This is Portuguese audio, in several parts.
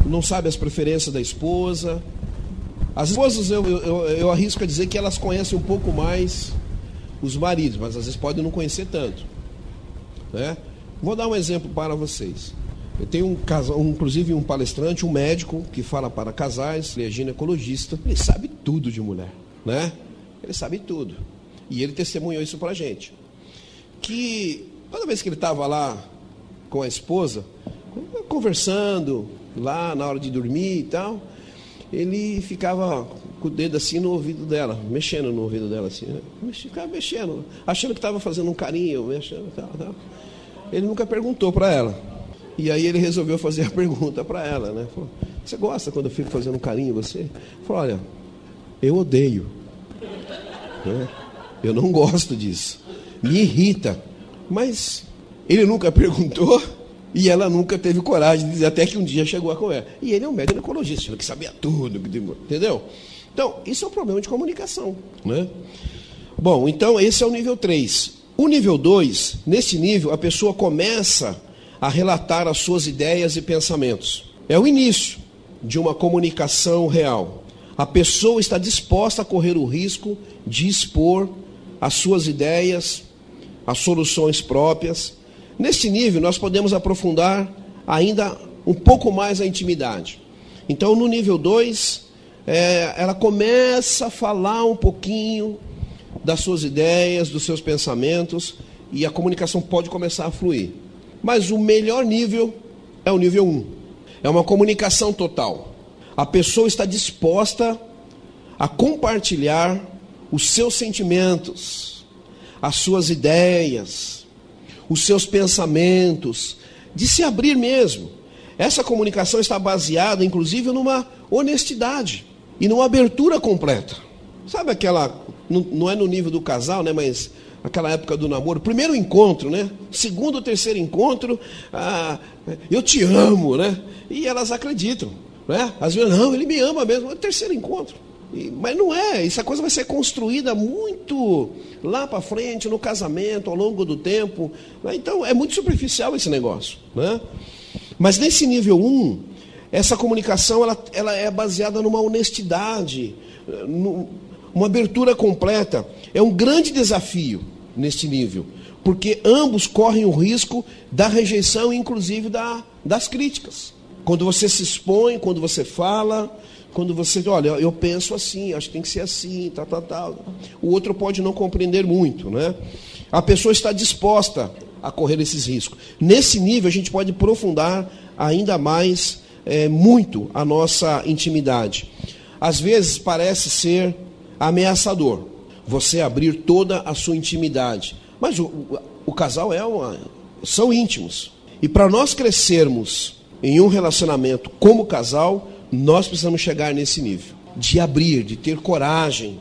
não sabe as preferências da esposa. As esposas, eu arrisco a dizer que elas conhecem um pouco mais os maridos, mas às vezes podem não conhecer tanto, né? Vou dar um exemplo para vocês. Eu tenho inclusive um palestrante, um médico, que fala para casais, ele é ginecologista, ele sabe tudo de mulher, né? Ele sabe tudo. E ele testemunhou isso para a gente. Que toda vez que ele estava lá com a esposa, conversando, lá na hora de dormir e tal, ele ficava com o dedo assim no ouvido dela, mexendo no ouvido dela assim, né? Ficava mexendo, achando que estava fazendo um carinho, mexendo e tal. Ele nunca perguntou para ela. E aí ele resolveu fazer a pergunta para ela, né? Falou, você gosta quando eu fico fazendo um carinho em você? Ele falou, olha, eu odeio, né? Eu não gosto disso, me irrita. Mas ele nunca perguntou e ela nunca teve coragem de dizer, até que um dia chegou a conversa. E ele é um médico ginecologista, achando que sabia tudo, entendeu? Então, isso é um problema de comunicação, né? Bom, então esse é o nível 3. O nível 2, nesse nível, a pessoa começa a relatar as suas ideias e pensamentos. É o início de uma comunicação real. A pessoa está disposta a correr o risco de expor as suas ideias, as soluções próprias. Nesse nível, nós podemos aprofundar ainda um pouco mais a intimidade. Então, no nível 2, ela começa a falar um pouquinho das suas ideias, dos seus pensamentos, e a comunicação pode começar a fluir. Mas o melhor nível é o nível 1. É uma comunicação total. A pessoa está disposta a compartilhar os seus sentimentos, as suas ideias, os seus pensamentos, de se abrir mesmo. Essa comunicação está baseada, inclusive, numa honestidade e numa abertura completa. Sabe aquela, não é no nível do casal, né, mas aquela época do namoro, primeiro encontro, né? Segundo ou terceiro encontro, eu te amo, né? E elas acreditam, né? Às vezes, não, ele me ama mesmo, é o terceiro encontro. Mas não é, essa coisa vai ser construída muito lá para frente, no casamento, ao longo do tempo. Né? Então, é muito superficial esse negócio, né? Mas nesse nível 1, essa comunicação ela é baseada numa honestidade, uma abertura completa. É um grande desafio neste nível, porque ambos correm o risco da rejeição, inclusive das críticas. Quando você se expõe, quando você fala, quando você, olha, eu penso assim, acho que tem que ser assim, tal. O outro pode não compreender muito, né? A pessoa está disposta a correr esses riscos. Nesse nível, a gente pode aprofundar ainda mais, muito, a nossa intimidade. Às vezes, parece ser ameaçador você abrir toda a sua intimidade. Mas o casal são íntimos. E para nós crescermos em um relacionamento como casal, nós precisamos chegar nesse nível. De abrir, de ter coragem,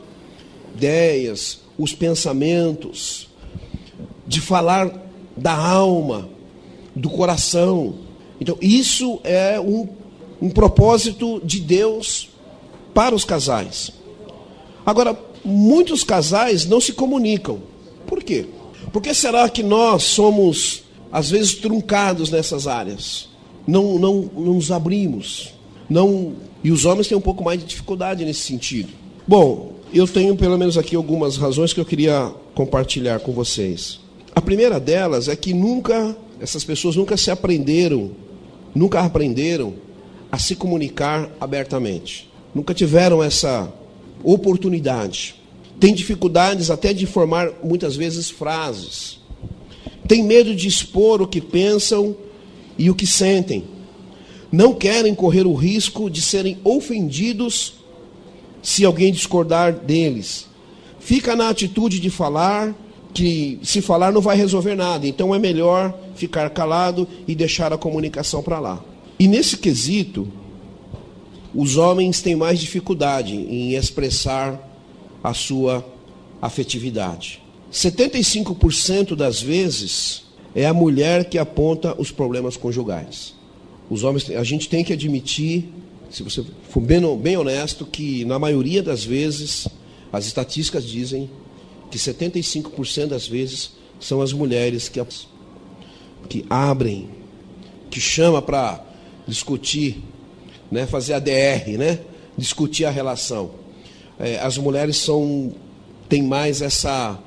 ideias, os pensamentos, de falar da alma, do coração. Então, isso é um propósito de Deus para os casais. Agora, muitos casais não se comunicam. Por quê? Por que será que nós somos, às vezes, truncados nessas áreas? Não nos abrimos. E os homens têm um pouco mais de dificuldade nesse sentido. Bom, eu tenho pelo menos aqui algumas razões que eu queria compartilhar com vocês. A primeira delas é que essas pessoas nunca aprenderam a se comunicar abertamente. Nunca tiveram essa oportunidade. Tem dificuldades até de formar, muitas vezes, frases. Tem medo de expor o que pensam e o que sentem. Não querem correr o risco de serem ofendidos se alguém discordar deles. Fica na atitude de falar, que se falar não vai resolver nada. Então é melhor ficar calado e deixar a comunicação para lá. E nesse quesito, os homens têm mais dificuldade em expressar a sua afetividade. 75% das vezes é a mulher que aponta os problemas conjugais. Os homens, a gente tem que admitir, se você for bem honesto, que na maioria das vezes, as estatísticas dizem que 75% das vezes são as mulheres que abrem, que chamam para discutir né? Fazer a DR, né? Discutir a relação. As mulheres têm mais essa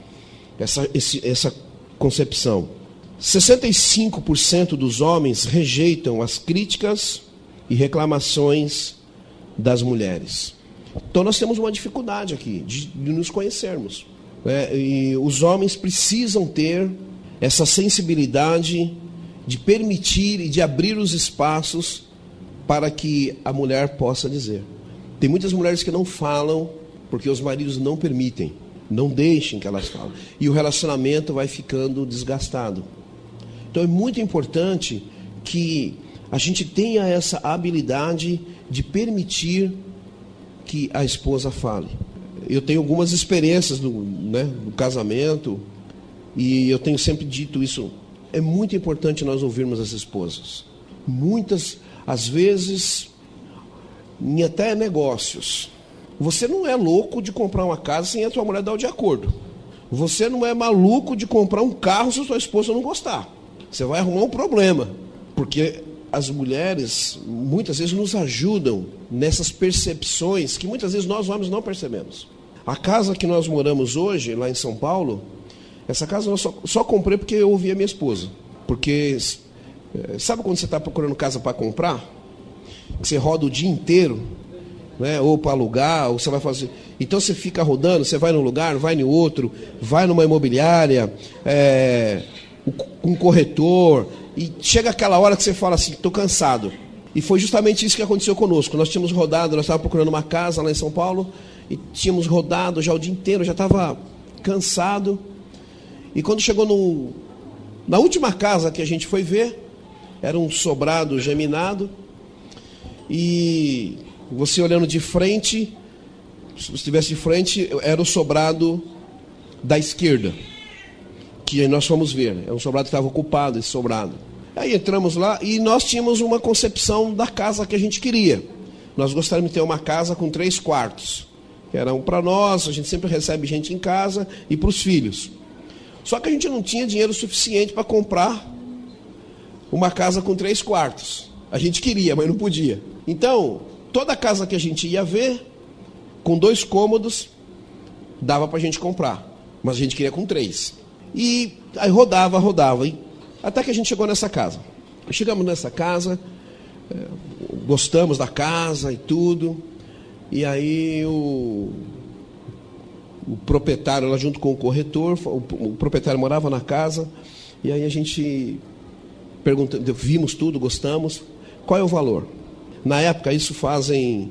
concepção. 65% dos homens rejeitam as críticas e reclamações das mulheres. Então nós temos uma dificuldade aqui de nos conhecermos, né? E os homens precisam ter essa sensibilidade de permitir e de abrir os espaços para que a mulher possa dizer. Tem muitas mulheres que não falam porque os maridos não permitem, não deixem que elas falem. E o relacionamento vai ficando desgastado. Então é muito importante que a gente tenha essa habilidade de permitir que a esposa fale. Eu tenho algumas experiências no casamento, e eu tenho sempre dito isso. É muito importante nós ouvirmos as esposas. Muitas, às vezes, em até negócios. Você não é louco de comprar uma casa sem a tua mulher dar o de acordo. Você não é maluco de comprar um carro se a sua esposa não gostar. Você vai arrumar um problema, porque as mulheres muitas vezes nos ajudam nessas percepções que muitas vezes nós homens não percebemos. A casa que nós moramos hoje, lá em São Paulo, essa casa eu só comprei porque eu ouvi a minha esposa. Porque, sabe quando você está procurando casa para comprar? Que você roda o dia inteiro, né? Ou para alugar, ou você vai fazer... Então você fica rodando, você vai num lugar, vai em outro, vai numa imobiliária, um corretor, e chega aquela hora que você fala assim, estou cansado. E foi justamente isso que aconteceu conosco. Nós tínhamos rodado, nós estávamos procurando uma casa lá em São Paulo, e tínhamos rodado já o dia inteiro, já estava cansado. E quando chegou na última casa que a gente foi ver, era um sobrado geminado, e você olhando de frente, se você estivesse de frente, era o sobrado da esquerda, que nós fomos ver. É um sobrado que estava ocupado, esse sobrado. Aí entramos lá e nós tínhamos uma concepção da casa que a gente queria. Nós gostaríamos de ter uma casa com 3 quartos. Que era um para nós, a gente sempre recebe gente em casa, e para os filhos. Só que a gente não tinha dinheiro suficiente para comprar uma casa com 3 quartos. A gente queria, mas não podia. Então, toda casa que a gente ia ver, com 2 cômodos, dava para a gente comprar. Mas a gente queria com 3. E aí rodava, até que a gente chegou nessa casa. Chegamos nessa casa, gostamos da casa e tudo. E aí o proprietário, lá junto com o corretor, o proprietário morava na casa, e aí a gente vimos tudo, gostamos. Qual é o valor? Na época, isso fazem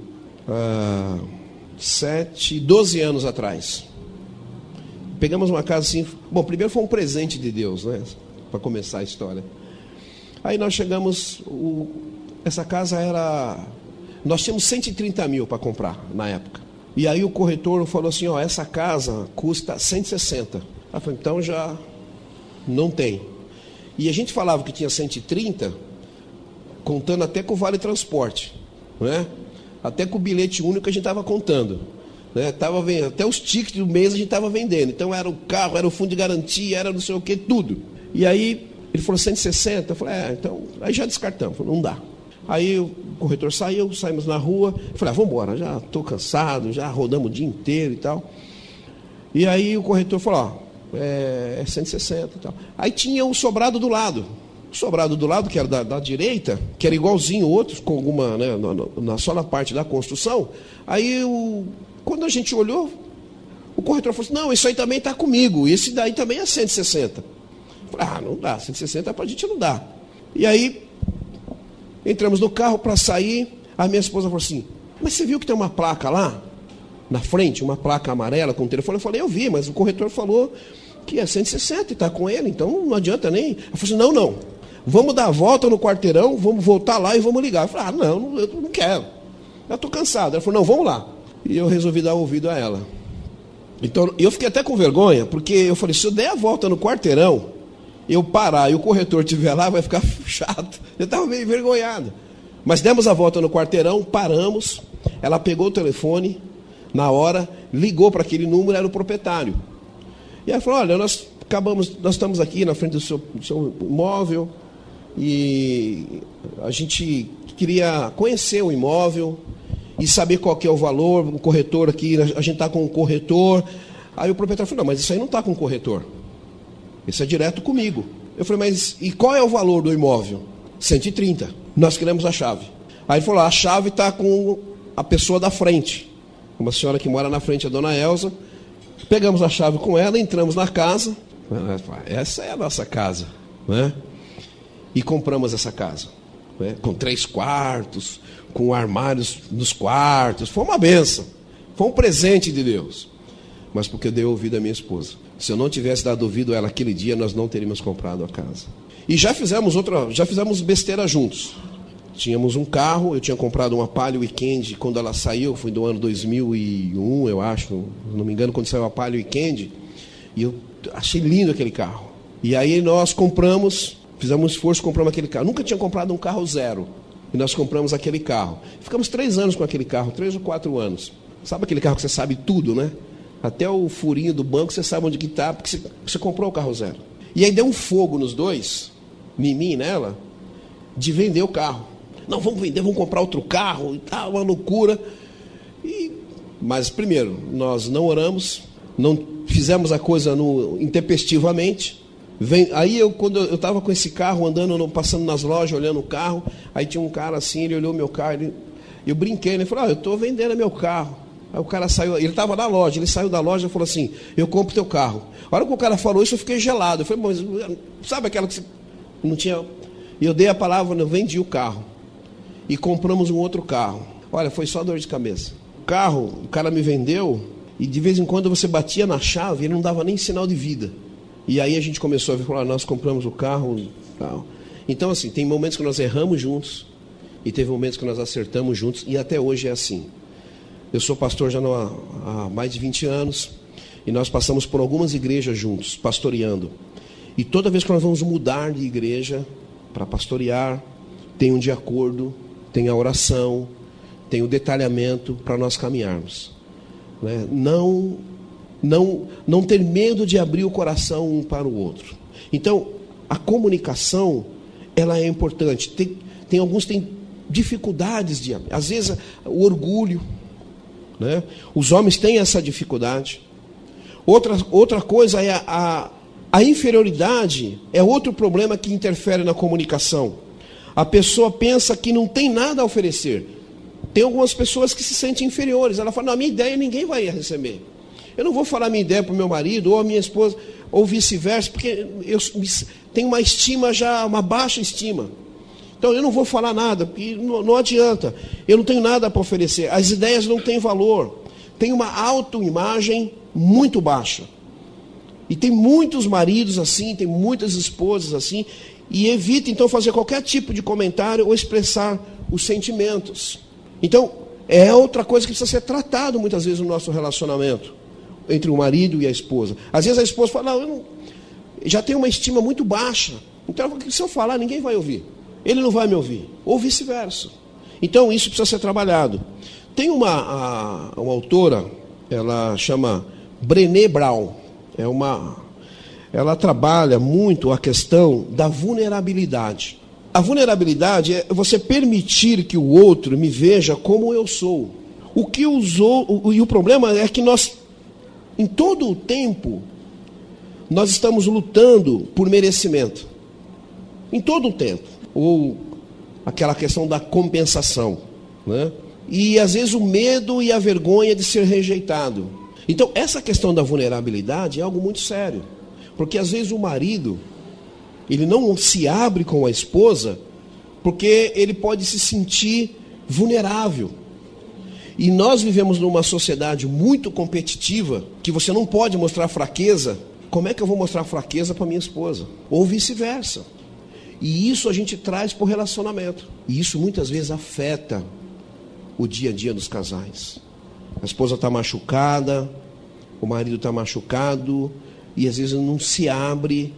12 anos atrás. Pegamos uma casa assim... Bom, primeiro foi um presente de Deus, né? Para começar a história. Aí nós chegamos... Essa casa era... Nós tínhamos 130 mil para comprar na época. E aí o corretor falou assim, essa casa custa 160. Eu falei, então já não tem. E a gente falava que tinha 130, contando até com o vale transporte, né? Até com o bilhete único a gente estava contando, né? Tava vendendo, até os tickets do mês a gente estava vendendo. Então era o carro, era o fundo de garantia, era não sei o que, tudo. E aí ele falou 160, eu falei, então, aí já descartamos, falei, não dá. Aí o corretor saiu, saímos na rua, eu falei, vamos embora, já estou cansado, já rodamos o dia inteiro e tal. E aí o corretor falou, é 160 e tal. Aí tinha o sobrado do lado. O sobrado do lado, que era da direita, que era igualzinho outros, com alguma, né, só na parte da construção. Aí, quando a gente olhou, o corretor falou assim, não, isso aí também está comigo, esse daí também é 160. Eu falei, não dá, 160 para a gente não dá. E aí, entramos no carro para sair, a minha esposa falou assim, mas você viu que tem uma placa lá, na frente, uma placa amarela com o telefone? Eu falei, eu vi, mas o corretor falou que é 160 e está com ele, então não adianta nem. Eu falei assim, não, vamos dar a volta no quarteirão, vamos voltar lá e vamos ligar. Eu falei, não, eu não quero, eu estou cansado. Ela falou, não, vamos lá. E eu resolvi dar ouvido a ela. Então, eu fiquei até com vergonha, porque eu falei, se eu der a volta no quarteirão, eu parar e o corretor estiver lá, vai ficar chato. Eu estava meio envergonhado. Mas demos a volta no quarteirão, paramos, ela pegou o telefone, na hora, ligou para aquele número, era o proprietário. E ela falou, olha, nós estamos aqui na frente do seu imóvel, e a gente queria conhecer o imóvel e saber qual que é o valor, o corretor aqui, a gente está com um corretor. Aí o proprietário falou, não, mas isso aí não está com corretor. Isso é direto comigo. Eu falei, mas e qual é o valor do imóvel? 130. Nós queremos a chave. Aí ele falou, a chave está com a pessoa da frente. Uma senhora que mora na frente, a dona Elza. Pegamos a chave com ela, entramos na casa. Essa é a nossa casa, né? E compramos essa casa, né? Com 3 quartos, com armários nos quartos. Foi uma benção, foi um presente de Deus. Mas porque eu dei ouvido à minha esposa. Se eu não tivesse dado ouvido a ela aquele dia, nós não teríamos comprado a casa. E já fizemos besteira juntos. Tínhamos um carro, eu tinha comprado uma Palio Weekend quando ela saiu, foi do ano 2001, eu acho, se não me engano, quando saiu a Palio Weekend, e eu achei lindo aquele carro. E aí nós compramos, fizemos um esforço, compramos aquele carro. Nunca tinha comprado um carro zero, e nós compramos aquele carro. Ficamos 3 anos com aquele carro, 3 ou 4 anos. Sabe aquele carro que você sabe tudo, né? Até o furinho do banco você sabe onde que está, porque você comprou o carro zero. E aí deu um fogo nos dois, em mim e nela, de vender o carro. Não, vamos vender, vamos comprar outro carro e tal, uma loucura. Mas primeiro, nós não oramos, não fizemos a coisa intempestivamente. Aí quando eu estava com esse carro, andando, passando nas lojas, olhando o carro, aí tinha um cara assim, ele olhou meu carro, eu brinquei, ele falou, eu estou vendendo meu carro. Aí o cara saiu, ele estava na loja, ele saiu da loja e falou assim, eu compro teu carro. A hora que o cara falou isso, eu fiquei gelado. Eu falei, mas sabe aquela que você não tinha... E eu dei a palavra, eu vendi o carro. E compramos um outro carro. Olha, foi só dor de cabeça. O carro, o cara me vendeu, e de vez em quando você batia na chave, ele não dava nem sinal de vida. E aí a gente começou a ver, falar, nós compramos o carro e tal. Então, assim, tem momentos que nós erramos juntos, e teve momentos que nós acertamos juntos, e até hoje é assim. Eu sou pastor já há mais de 20 anos, e nós passamos por algumas igrejas juntos, pastoreando. E toda vez que nós vamos mudar de igreja para pastorear, tem um de acordo, tem a oração, tem o detalhamento para nós caminharmos. Né? Não ter medo de abrir o coração um para o outro. Então, a comunicação, ela é importante. Tem alguns que têm dificuldades de abrir. Às vezes, o orgulho, né? Os homens têm essa dificuldade. Outra coisa é a inferioridade, é outro problema que interfere na comunicação. A pessoa pensa que não tem nada a oferecer. Tem algumas pessoas que se sentem inferiores. Ela fala, não, a minha ideia ninguém vai receber. Eu não vou falar a minha ideia para o meu marido, ou a minha esposa, ou vice-versa, porque eu tenho uma estima já, uma baixa estima. Então eu não vou falar nada, porque não adianta. Eu não tenho nada para oferecer. As ideias não têm valor. Tem uma autoimagem muito baixa. E tem muitos maridos assim, tem muitas esposas assim, e evita então fazer qualquer tipo de comentário ou expressar os sentimentos. Então, é outra coisa que precisa ser tratado muitas vezes no nosso relacionamento entre o marido e a esposa. Às vezes a esposa fala, não, eu não, já tenho uma estima muito baixa, então se eu falar ninguém vai ouvir, ele não vai me ouvir, ou vice-versa. Então isso precisa ser trabalhado. Tem uma autora, ela chama Brené Brown, ela trabalha muito a questão da vulnerabilidade. A vulnerabilidade é você permitir que o outro me veja como eu sou. E o problema é que nós, em todo o tempo, nós estamos lutando por merecimento. Em todo o tempo. Ou aquela questão da compensação, né? E às vezes o medo e a vergonha de ser rejeitado. Então, essa questão da vulnerabilidade é algo muito sério. Porque às vezes o marido, ele não se abre com a esposa, porque ele pode se sentir vulnerável. E nós vivemos numa sociedade muito competitiva, que você não pode mostrar fraqueza. Como é que eu vou mostrar fraqueza para minha esposa? Ou vice-versa. E isso a gente traz para o relacionamento. E isso muitas vezes afeta o dia a dia dos casais. A esposa está machucada, o marido está machucado, e às vezes não se abre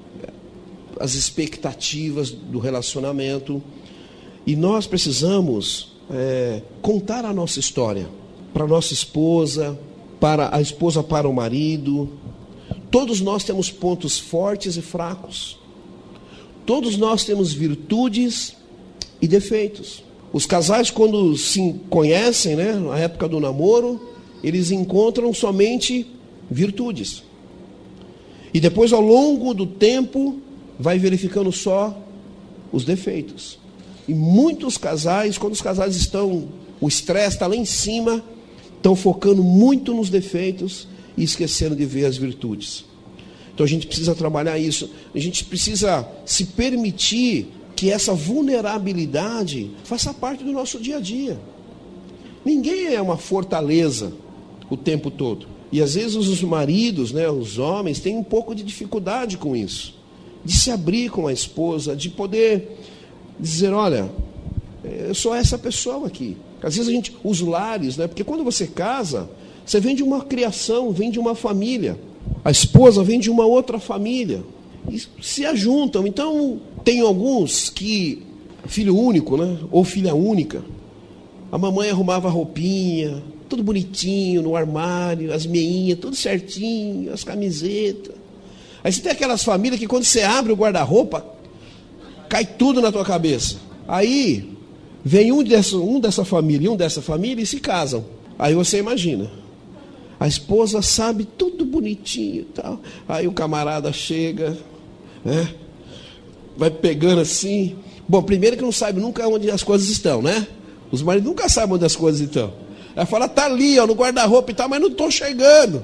as expectativas do relacionamento. E nós precisamos contar a nossa história para a nossa esposa, para a esposa para o marido. Todos nós temos pontos fortes e fracos. Todos nós temos virtudes e defeitos. Os casais, quando se conhecem, né, na época do namoro, eles encontram somente virtudes. E depois, ao longo do tempo, vai verificando só os defeitos. E muitos casais, quando os casais estão, o estresse está lá em cima, estão focando muito nos defeitos e esquecendo de ver as virtudes. Então a gente precisa trabalhar isso. A gente precisa se permitir que essa vulnerabilidade faça parte do nosso dia a dia. Ninguém é uma fortaleza o tempo todo. E às vezes os maridos, né, os homens, têm um pouco de dificuldade com isso. De se abrir com a esposa, de poder dizer, olha, eu sou essa pessoa aqui. Às vezes os lares, né, porque quando você casa, você vem de uma criação, vem de uma família. A esposa vem de uma outra família. E se ajuntam. Então, tem alguns que, filho único, né, ou filha única, a mamãe arrumava a roupinha, tudo bonitinho no armário, as meinhas, tudo certinho, as camisetas. Aí você tem aquelas famílias que quando você abre o guarda-roupa, cai tudo na tua cabeça. Aí vem um dessa família e um dessa família e se casam. Aí você imagina, a esposa sabe tudo bonitinho e tal. Aí o camarada chega, né, vai pegando assim. Bom, primeiro que não sabe nunca onde as coisas estão, né? Os maridos nunca sabem onde as coisas estão. Ela fala, tá ali, ó, no guarda-roupa e tal, mas não estou chegando.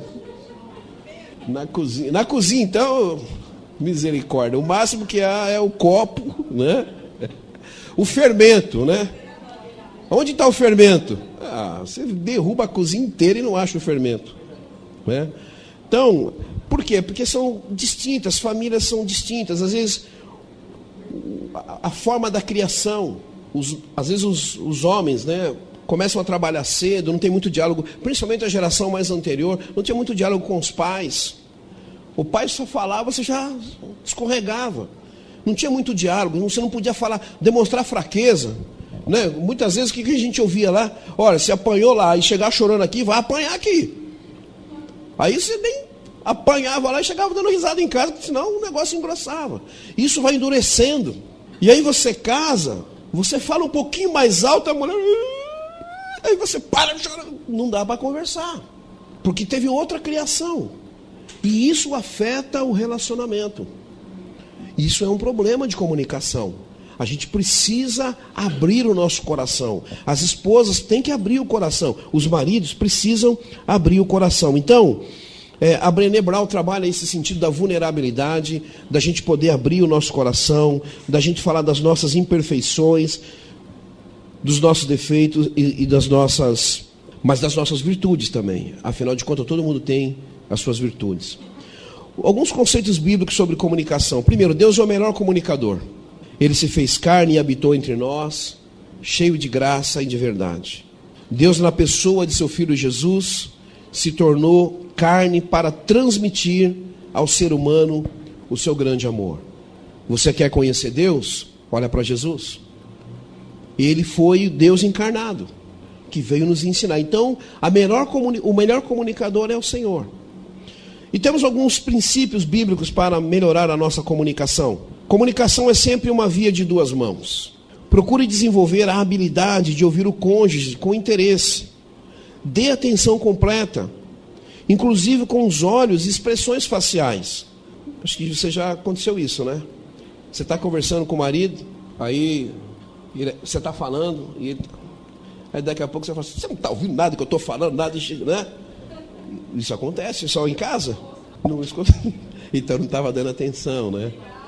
Na cozinha, então, misericórdia. O máximo que há é o copo, né? O fermento, né? Onde está o fermento? Você derruba a cozinha inteira e não acha o fermento, né? Então, por quê? Porque são distintas, as famílias são distintas. Às vezes, a forma da criação, às vezes os homens, né, começam a trabalhar cedo, não tem muito diálogo, principalmente a geração mais anterior, não tinha muito diálogo com os pais. O pai só falava, você já escorregava. Não tinha muito diálogo, você não podia falar, demonstrar fraqueza, né? Muitas vezes o que a gente ouvia lá? Olha, se apanhou lá e chegar chorando aqui, vai apanhar aqui. Aí você nem apanhava lá e chegava dando risada em casa, porque senão o negócio engrossava. Isso vai endurecendo. E aí você casa, você fala um pouquinho mais alto, a mulher... Aí você para de chorar. Não dá para conversar. Porque teve outra criação. E isso afeta o relacionamento. Isso é um problema de comunicação. A gente precisa abrir o nosso coração. As esposas têm que abrir o coração. Os maridos precisam abrir o coração. Então, a Brené Brown trabalha esse sentido da vulnerabilidade, da gente poder abrir o nosso coração, da gente falar das nossas imperfeições, dos nossos defeitos e das nossas virtudes também. Afinal de contas, todo mundo tem as suas virtudes. Alguns conceitos bíblicos sobre comunicação. Primeiro, Deus é o melhor comunicador. Ele se fez carne e habitou entre nós, cheio de graça e de verdade. Deus, na pessoa de seu Filho Jesus, se tornou carne para transmitir ao ser humano o seu grande amor. Você quer conhecer Deus? Olha para Jesus. Ele foi Deus encarnado, que veio nos ensinar. Então, o melhor comunicador é o Senhor. E temos alguns princípios bíblicos para melhorar a nossa comunicação. Comunicação é sempre uma via de duas mãos. Procure desenvolver a habilidade de ouvir o cônjuge com interesse. Dê atenção completa, inclusive com os olhos e expressões faciais. Acho que você já aconteceu isso, né? Você está conversando com o marido, aí você está falando, e aí daqui a pouco você fala assim, você não está ouvindo nada que eu estou falando, nada, né? Isso acontece só em casa? Não, então não estava dando atenção, né?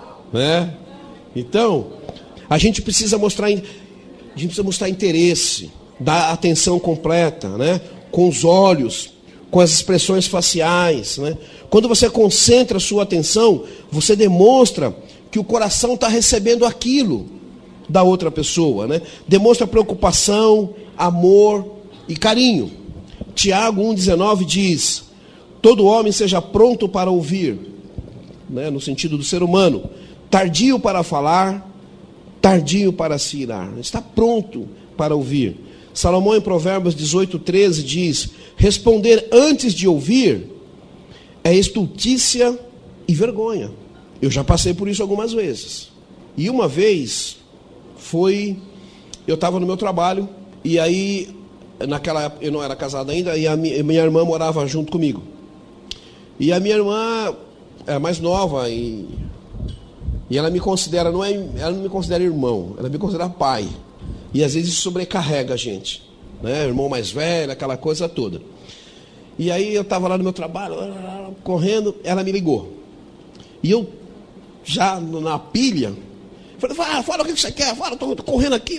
Então, a gente precisa mostrar interesse, dar atenção completa, né? Com os olhos, com as expressões faciais, né? Quando você concentra a sua atenção, você demonstra que o coração está recebendo aquilo da outra pessoa, né? Demonstra preocupação, amor e carinho. Tiago 1,19 diz: todo homem seja pronto para ouvir, né? No sentido do ser humano, tardio para falar, tardio para se irar. Está pronto para ouvir. Salomão, em Provérbios 18,13, diz: responder antes de ouvir é estultícia e vergonha. Eu já passei por isso algumas vezes. E uma vez foi eu estava no meu trabalho, e aí, naquela época, eu não era casado ainda, e a minha irmã morava junto comigo. E a minha irmã é mais nova, e ela me considera, ela não me considera irmão, ela me considera pai. E às vezes isso sobrecarrega a gente, né? Irmão mais velho, aquela coisa toda. E aí eu estava lá no meu trabalho, correndo, ela me ligou. E eu, já na pilha, falei, fala o que você quer, fala, estou correndo aqui.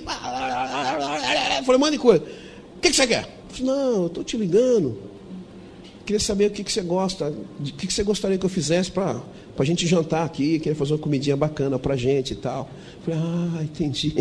Falei, manda coisa. O que você quer? Eu falei, não, eu estou te ligando. Queria saber o que você gosta, o que você gostaria que eu fizesse para a gente jantar aqui, queria fazer uma comidinha bacana para a gente e tal. Eu falei, entendi.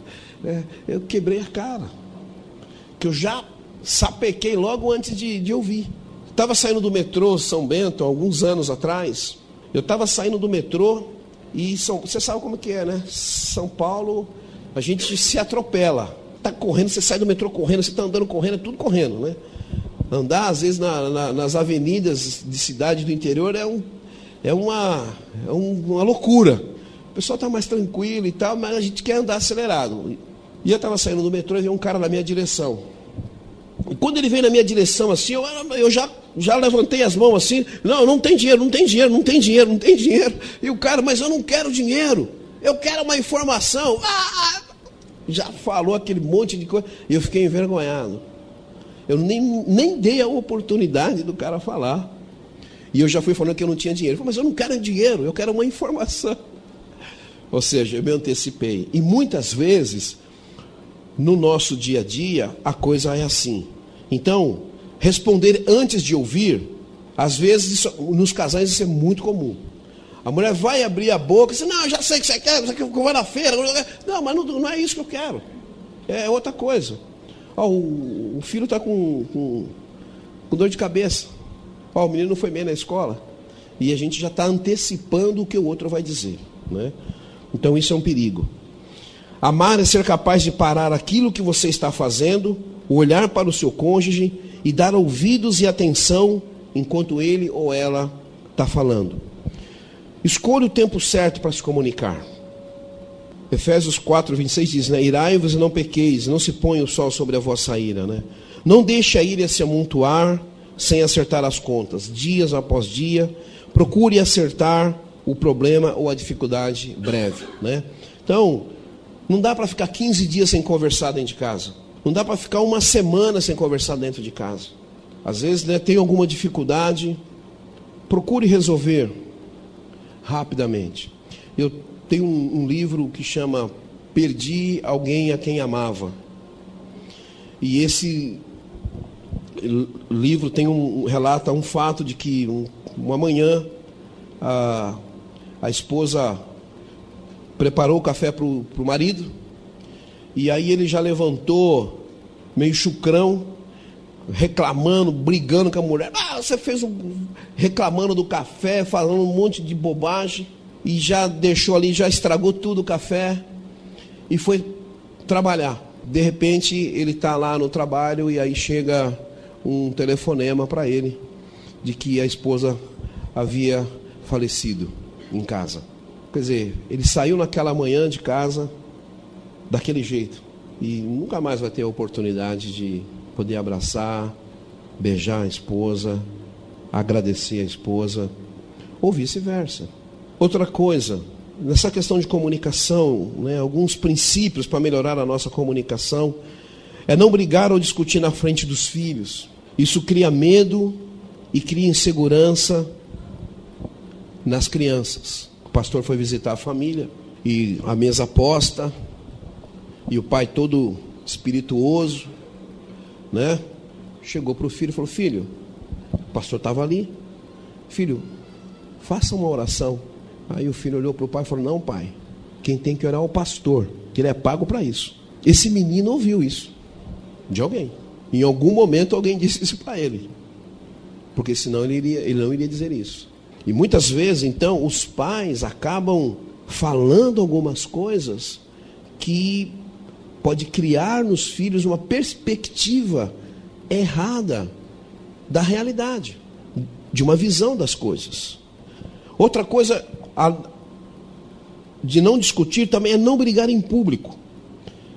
Eu quebrei a cara, que eu já sapequei logo antes de ouvir. Estava saindo do metrô São Bento, alguns anos atrás. Eu estava saindo do metrô e você sabe como que é, né? São Paulo, a gente se atropela. Está correndo, você sai do metrô correndo, você está andando correndo, é tudo correndo, né? Andar, às vezes, nas avenidas de cidade do interior é uma loucura. O pessoal está mais tranquilo e tal, mas a gente quer andar acelerado. E eu estava saindo do metrô e veio um cara na minha direção. E quando ele veio na minha direção assim, eu já levantei as mãos assim, não tem dinheiro. E o cara, mas eu não quero dinheiro, eu quero uma informação. Já falou aquele monte de coisa, e eu fiquei envergonhado. Eu nem dei a oportunidade do cara falar. E eu já fui falando que eu não tinha dinheiro. Ele falou, mas eu não quero dinheiro, eu quero uma informação. Ou seja, eu me antecipei. E muitas vezes, no nosso dia a dia, a coisa é assim. Então, responder antes de ouvir, às vezes, nos casais isso é muito comum. A mulher vai abrir a boca e diz, não, eu já sei o que você quer, você quer que eu vá na feira. Não, mas não é isso que eu quero. É outra coisa. O filho está com dor de cabeça. O menino não foi bem na escola. E a gente já está antecipando o que o outro vai dizer, né? Então isso é um perigo. Amar é ser capaz de parar aquilo que você está fazendo, olhar para o seu cônjuge e dar ouvidos e atenção enquanto ele ou ela está falando. Escolha o tempo certo para se comunicar. Efésios 4:26 diz, né? Irai-vos e não pequeis, não se ponha o sol sobre a vossa ira, né? Não deixe a ira se amontoar sem acertar as contas, dias após dia. Procure acertar o problema ou a dificuldade breve, né? Então, não dá para ficar 15 dias sem conversar dentro de casa. Não dá para ficar uma semana sem conversar dentro de casa. Às vezes, né, tem alguma dificuldade, procure resolver rapidamente. Eu tenho um livro que chama Perdi Alguém a Quem Amava. E esse livro relata um fato de que uma manhã a esposa preparou o café para o marido, e aí ele já levantou meio chucrão, reclamando, brigando com a mulher. Você fez reclamando do café, falando um monte de bobagem, e já deixou ali, já estragou tudo o café, e foi trabalhar. De repente, ele está lá no trabalho, e aí chega um telefonema para ele, de que a esposa havia falecido em casa. Quer dizer, ele saiu naquela manhã de casa, daquele jeito, e nunca mais vai ter a oportunidade de poder abraçar, beijar a esposa, agradecer a esposa, ou vice-versa. Outra coisa, nessa questão de comunicação, né, alguns princípios para melhorar a nossa comunicação, é não brigar ou discutir na frente dos filhos. Isso cria medo e cria insegurança nas crianças. O pastor foi visitar a família, e a mesa posta, e o pai todo espirituoso, né? Chegou para o filho e falou, filho, o pastor estava ali, filho, faça uma oração. Aí o filho olhou para o pai e falou, não, pai, quem tem que orar é o pastor, que ele é pago para isso. Esse menino ouviu isso de alguém. Em algum momento alguém disse isso para ele, porque senão ele não iria dizer isso. E muitas vezes, então, os pais acabam falando algumas coisas que pode criar nos filhos uma perspectiva errada da realidade, de uma visão das coisas. Outra coisa de não discutir também é não brigar em público.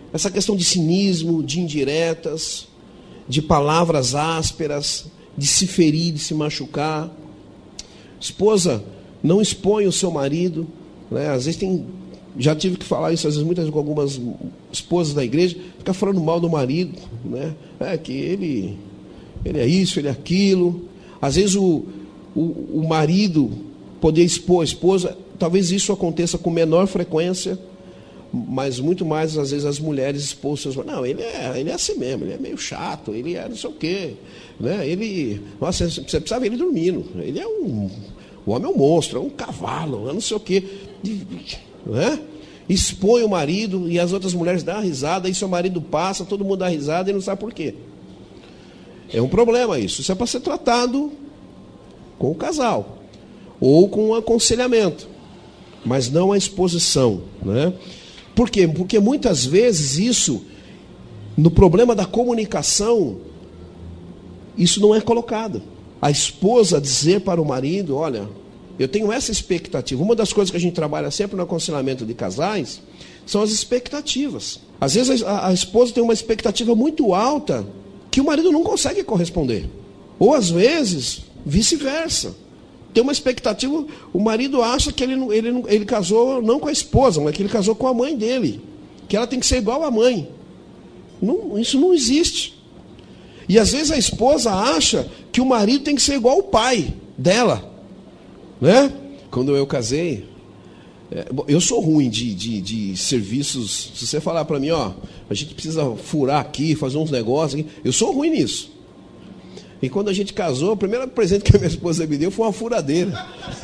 Essa questão de cinismo, de indiretas, de palavras ásperas, de se ferir, de se machucar. Esposa, não expõe o seu marido, né? Às vezes já tive que falar isso, às vezes, muitas vezes com algumas esposas da igreja, fica falando mal do marido, né? Que ele é isso, ele é aquilo. Às vezes o marido poder expor a esposa, talvez isso aconteça com menor frequência, mas muito mais, às vezes, as mulheres expor os seus... Não, ele é assim mesmo, ele é meio chato, ele é não sei o quê, né? Nossa, você precisa ver ele dormindo, ele é o homem é um monstro, é um cavalo, é não sei o quê, né? Expõe o marido e as outras mulheres dão risada, e seu marido passa, todo mundo dá risada e não sabe por quê. É um problema isso. Isso é para ser tratado com o casal ou com um aconselhamento, mas não a exposição, né? Por quê? Porque muitas vezes isso, no problema da comunicação, isso não é colocado. A esposa dizer para o marido, olha, eu tenho essa expectativa. Uma das coisas que a gente trabalha sempre no aconselhamento de casais são as expectativas. Às vezes a esposa tem uma expectativa muito alta que o marido não consegue corresponder. Ou às vezes, vice-versa. Tem uma expectativa, o marido acha que ele casou não com a esposa, mas que ele casou com a mãe dele. Que ela tem que ser igual à mãe. Não, isso não existe. E às vezes a esposa acha que o marido tem que ser igual ao pai dela. Né? Quando eu casei, eu sou ruim de serviços. Se você falar para mim, ó, a gente precisa furar aqui, fazer uns negócios aqui, eu sou ruim nisso. E quando a gente casou, o primeiro presente que a minha esposa me deu foi uma furadeira.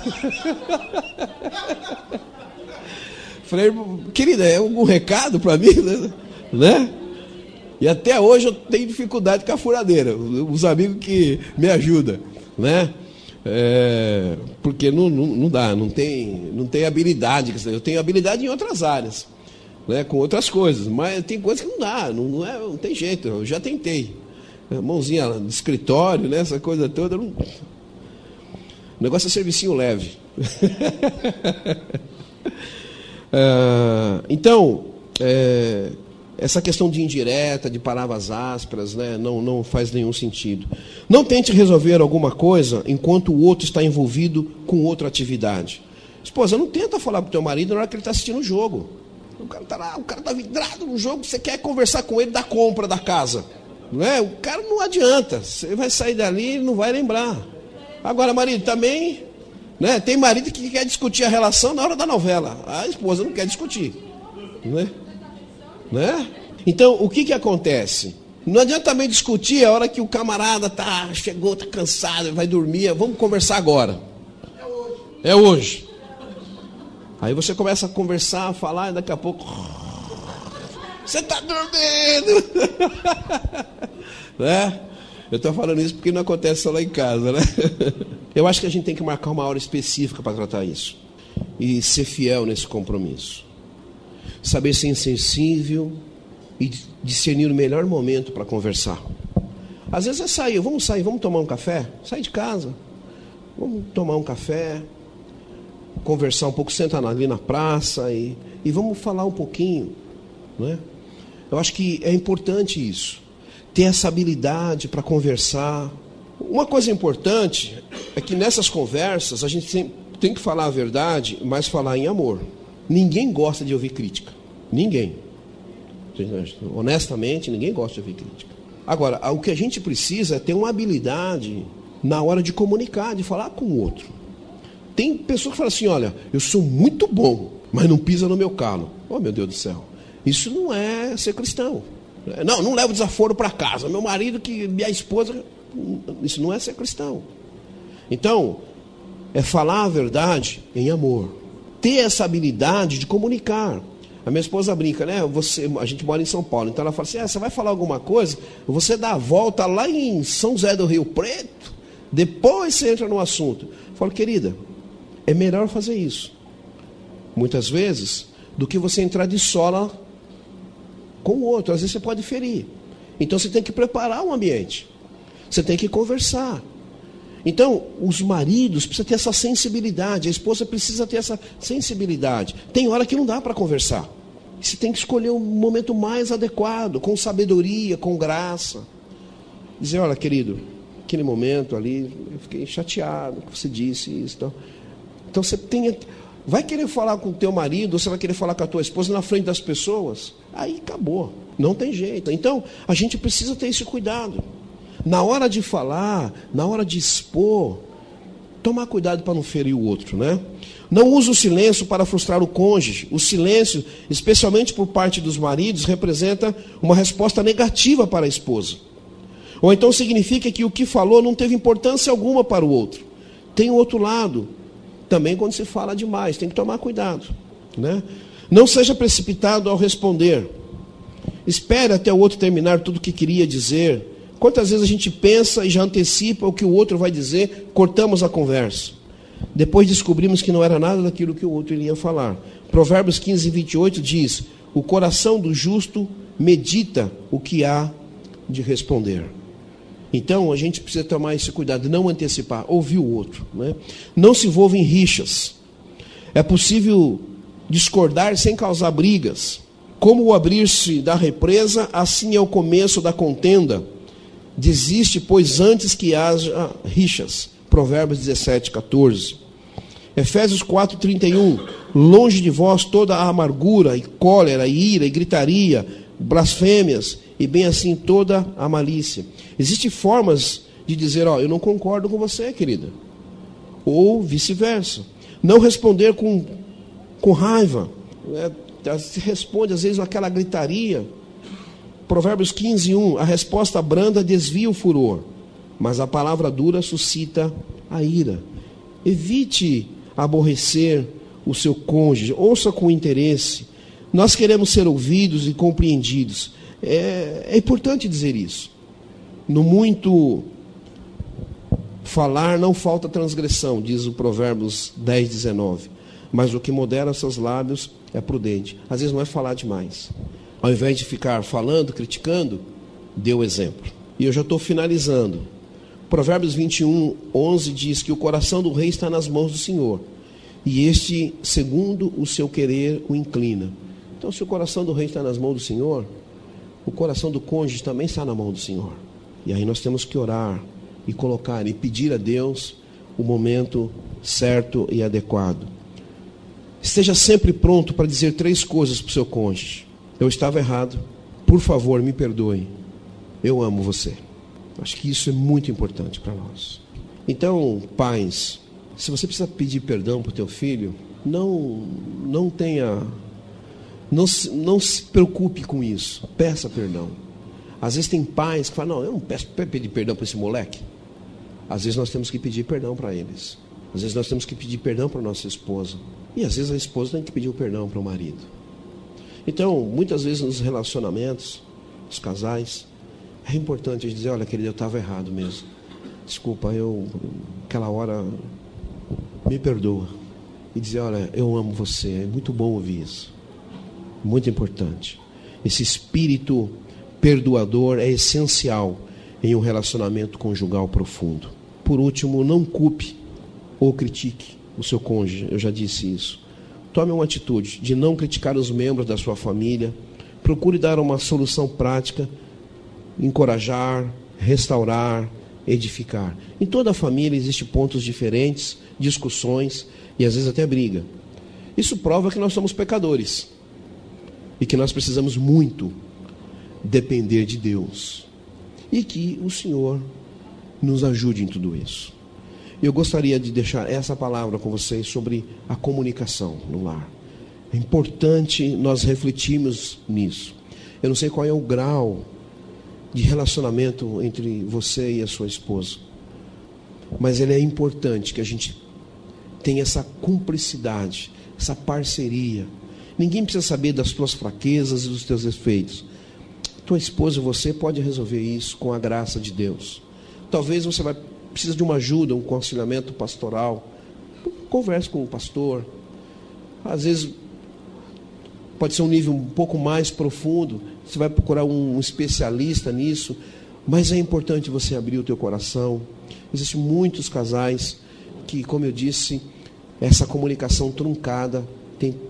Falei, querida, é algum recado para mim? Né? E até hoje eu tenho dificuldade com a furadeira. Os amigos que me ajudam, né? Porque não dá, não tem habilidade. Eu tenho habilidade em outras áreas, né? Com outras coisas, mas tem coisas que não dá, não tem jeito. Eu já tentei. Mãozinha de escritório, né? Essa coisa toda. O negócio é servicinho leve. Então, essa questão de indireta, de palavras ásperas, né? Não faz nenhum sentido. Não tente resolver alguma coisa enquanto o outro está envolvido com outra atividade. Esposa, não tenta falar para o teu marido na hora que ele está assistindo o jogo. O cara está lá, o cara está vidrado no jogo, você quer conversar com ele da compra da casa. Não é? O cara não adianta, você vai sair dali e não vai lembrar. Agora, marido, também, né? Tem marido que quer discutir a relação na hora da novela. A esposa não quer discutir, né? Então, o que acontece? Não adianta também discutir a hora que o camarada chegou, está cansado, vai dormir. Vamos conversar agora. É hoje. Aí você começa a conversar, a falar, e daqui a pouco... Você está dormindo! Né? Eu estou falando isso porque não acontece só lá em casa, né? Eu acho que a gente tem que marcar uma hora específica para tratar isso. E ser fiel nesse compromisso. Saber ser insensível e discernir o melhor momento para conversar. Às vezes vamos sair, vamos tomar um café? Sai de casa, vamos tomar um café, conversar um pouco, senta ali na praça e vamos falar um pouquinho, né? Eu acho que é importante isso, ter essa habilidade para conversar. Uma coisa importante é que nessas conversas a gente tem que falar a verdade, mas falar em amor. Ninguém gosta de ouvir crítica. Ninguém. Honestamente, ninguém gosta de ouvir crítica. Agora, o que a gente precisa é ter uma habilidade na hora de comunicar, de falar com o outro. Tem pessoas que falam assim, olha, eu sou muito bom, mas não pisa no meu calo. Oh, meu Deus do céu. Isso não é ser cristão. Não levo desaforo para casa. Meu marido, minha esposa... Isso não é ser cristão. Então, é falar a verdade em amor. Ter essa habilidade de comunicar. A minha esposa brinca, né? A gente mora em São Paulo, então ela fala assim, você vai falar alguma coisa, você dá a volta lá em São José do Rio Preto, depois você entra no assunto. Eu falo, querida, é melhor fazer isso, muitas vezes, do que você entrar de sola com o outro. Às vezes você pode ferir. Então você tem que preparar o ambiente. Você tem que conversar. Então, os maridos precisam ter essa sensibilidade, a esposa precisa ter essa sensibilidade. Tem hora que não dá para conversar. Você tem que escolher o momento mais adequado, com sabedoria, com graça. Dizer, olha, querido, aquele momento ali, eu fiquei chateado que você disse isso. Então você vai querer falar com o teu marido, ou você vai querer falar com a tua esposa na frente das pessoas? Aí acabou, não tem jeito. Então, a gente precisa ter esse cuidado. Na hora de falar, na hora de expor, tomar cuidado para não ferir o outro, né? Não use o silêncio para frustrar o cônjuge. O silêncio, especialmente por parte dos maridos, representa uma resposta negativa para a esposa. Ou então significa que o que falou não teve importância alguma para o outro. Tem o outro lado. Também quando se fala demais, tem que tomar cuidado, né? Não seja precipitado ao responder. Espere até o outro terminar tudo o que queria dizer. Quantas vezes a gente pensa e já antecipa o que o outro vai dizer, cortamos a conversa. Depois descobrimos que não era nada daquilo que o outro iria falar. Provérbios 15, 28 diz: o coração do justo medita o que há de responder. Então, a gente precisa tomar esse cuidado, não antecipar, ouvir o outro, né? Não se envolva em rixas. É possível discordar sem causar brigas. Como o abrir-se da represa, assim é o começo da contenda. Desiste, pois, antes que haja rixas. Provérbios 17, 14. Efésios 4, 31. Longe de vós toda a amargura, e cólera, e ira, e gritaria, blasfêmias, e bem assim toda a malícia. Existem formas de dizer, eu não concordo com você, querida. Ou vice-versa. Não responder com raiva. Se responde, às vezes, aquela gritaria. Provérbios 15, 1. A resposta branda desvia o furor, mas a palavra dura suscita a ira. Evite aborrecer o seu cônjuge. Ouça com interesse. Nós queremos ser ouvidos e compreendidos. É importante dizer isso. No muito falar não falta transgressão, diz o Provérbios 10, 19. Mas o que modera seus lábios é prudente. Às vezes não é falar demais. Ao invés de ficar falando, criticando, dê o exemplo. E eu já estou finalizando. Provérbios 21, 11 diz que o coração do rei está nas mãos do Senhor, e este, segundo o seu querer, o inclina. Então, se o coração do rei está nas mãos do Senhor, o coração do cônjuge também está na mão do Senhor. E aí nós temos que orar e colocar e pedir a Deus o momento certo e adequado. Esteja sempre pronto para dizer 3 coisas para o seu cônjuge. Eu estava errado, por favor, me perdoe, eu amo você. Acho que isso é muito importante para nós. Então, pais, se você precisa pedir perdão para o teu filho, não se preocupe com isso, peça perdão. Às vezes tem pais que falam, não, eu não peço para pedir perdão para esse moleque. Às vezes nós temos que pedir perdão para eles. Às vezes nós temos que pedir perdão para a nossa esposa. E às vezes a esposa tem que pedir o perdão para o marido. Então, muitas vezes nos relacionamentos, os casais, é importante a gente dizer, olha, querido, eu estava errado mesmo. Desculpa, aquela hora, me perdoa. E dizer, olha, eu amo você. É muito bom ouvir isso. Muito importante. Esse espírito perdoador é essencial em um relacionamento conjugal profundo. Por último, não culpe ou critique o seu cônjuge. Eu já disse isso. Tome uma atitude de não criticar os membros da sua família. Procure dar uma solução prática, encorajar, restaurar, edificar. Em toda a família existem pontos diferentes, discussões e às vezes até briga. Isso prova que nós somos pecadores e que nós precisamos muito depender de Deus e que o Senhor nos ajude em tudo isso. Eu gostaria de deixar essa palavra com vocês sobre a comunicação no lar. É importante nós refletirmos nisso. Eu não sei qual é o grau de relacionamento entre você e a sua esposa, mas ele é importante que a gente tenha essa cumplicidade, essa parceria. Ninguém precisa saber das tuas fraquezas e dos teus defeitos. Tua esposa e você pode resolver isso com a graça de Deus. Talvez você precisa de uma ajuda, um aconselhamento pastoral. Converse com o pastor. Às vezes pode ser um nível um pouco mais profundo. Você vai procurar um especialista nisso. Mas é importante você abrir o teu coração. Existem muitos casais que, como eu disse, essa comunicação truncada tem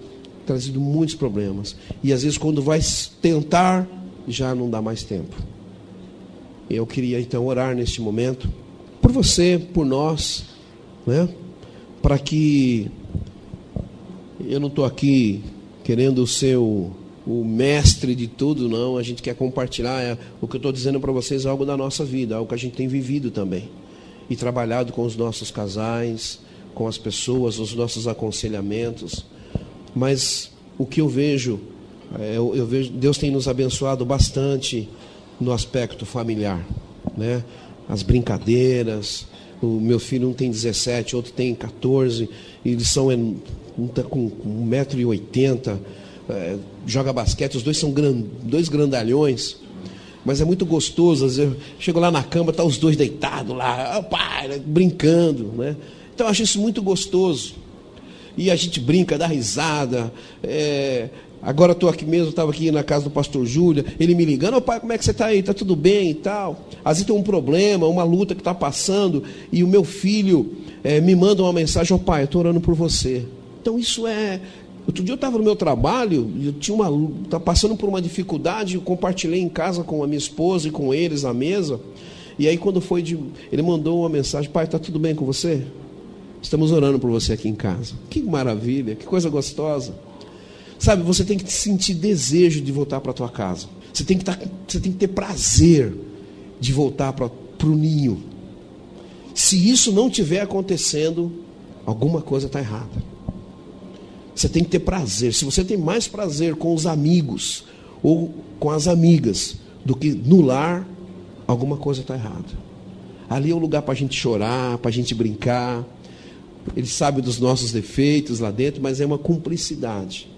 trazido muitos problemas. E às vezes quando vai tentar, já não dá mais tempo. Eu queria então orar neste momento, por você, por nós, né? Para que, eu não estou aqui querendo ser o mestre de tudo, não. A gente quer compartilhar, o que eu estou dizendo para vocês é algo da nossa vida, algo que a gente tem vivido também. E trabalhado com os nossos casais, com as pessoas, os nossos aconselhamentos. Mas o que eu vejo, Deus tem nos abençoado bastante no aspecto familiar, né? As brincadeiras. O meu filho, um tem 17, outro tem 14, e eles são, um está com 1,80 m, joga basquete, os dois são dois grandalhões, mas é muito gostoso. Às vezes eu chego lá na cama, tá os dois deitados lá, pai, brincando, né? Então eu acho isso muito gostoso, e a gente brinca, dá risada. Agora estou aqui mesmo, estava aqui na casa do pastor Júlio, ele me ligando: pai, como é que você está aí? Está tudo bem e tal? Às vezes tem um problema, uma luta que está passando, e o meu filho me manda uma mensagem: pai, eu estou orando por você. Então isso outro dia eu estava no meu trabalho, eu estava passando por uma dificuldade, eu compartilhei em casa com a minha esposa e com eles na mesa, e aí quando ele mandou uma mensagem: pai, está tudo bem com você? Estamos orando por você aqui em casa. Que maravilha, que coisa gostosa. Sabe, você tem que sentir desejo de voltar para a tua casa. Você tem que ter prazer de voltar para o ninho. Se isso não estiver acontecendo, alguma coisa está errada. Você tem que ter prazer. Se você tem mais prazer com os amigos ou com as amigas do que no lar, alguma coisa está errada. Ali é o lugar para a gente chorar, para a gente brincar. Ele sabe dos nossos defeitos lá dentro, mas é uma cumplicidade.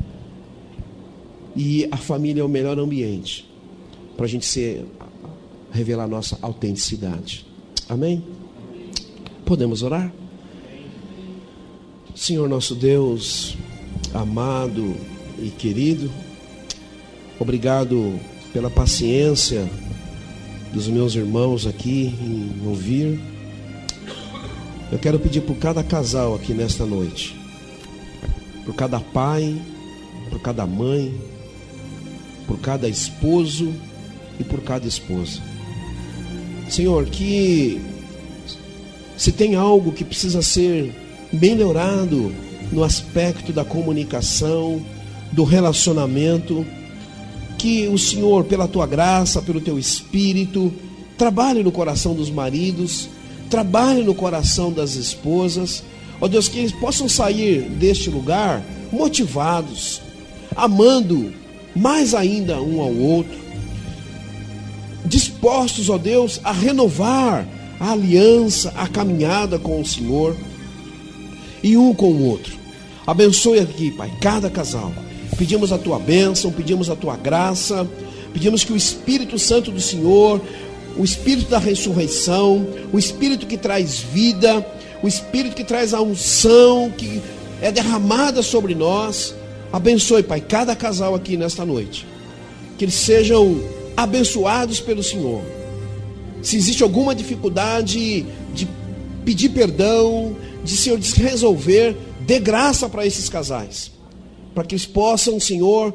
E a família é o melhor ambiente para a gente revelar a nossa autenticidade. Amém? Podemos orar? Senhor nosso Deus, amado e querido, obrigado pela paciência dos meus irmãos aqui em ouvir. Eu quero pedir por cada casal aqui nesta noite, por cada pai, por cada mãe, por cada esposo e por cada esposa. Senhor, que se tem algo que precisa ser melhorado no aspecto da comunicação, do relacionamento, que o Senhor, pela tua graça, pelo teu Espírito, trabalhe no coração dos maridos, trabalhe no coração das esposas. Ó Deus, que eles possam sair deste lugar motivados, amando mais ainda um ao outro, dispostos, ó Deus, a renovar a aliança, a caminhada com o Senhor e um com o outro. Abençoe aqui, Pai, cada casal. Pedimos a tua bênção, pedimos a tua graça, pedimos que o Espírito Santo do Senhor, o Espírito da ressurreição, o Espírito que traz vida, o Espírito que traz a unção que é derramada sobre nós, abençoe, Pai, cada casal aqui nesta noite, que eles sejam abençoados pelo Senhor. Se existe alguma dificuldade de pedir perdão, de Senhor resolver, dê graça para esses casais, para que eles possam, Senhor,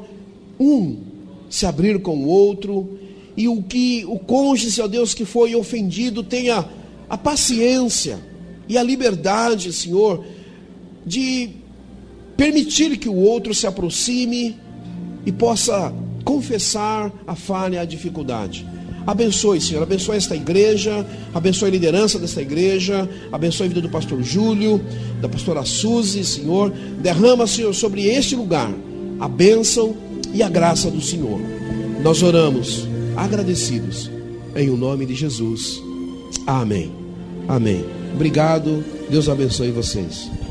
se abrir com o outro, e o cônjuge, ó Deus, que foi ofendido, tenha a paciência e a liberdade, Senhor, de permitir que o outro se aproxime e possa confessar a falha, a dificuldade. Abençoe, Senhor, abençoe esta igreja, abençoe a liderança desta igreja, abençoe a vida do pastor Júlio, da pastora Suzy, Senhor. Derrama, Senhor, sobre este lugar a bênção e a graça do Senhor. Nós oramos agradecidos em o nome de Jesus. Amém. Amém. Obrigado. Deus abençoe vocês.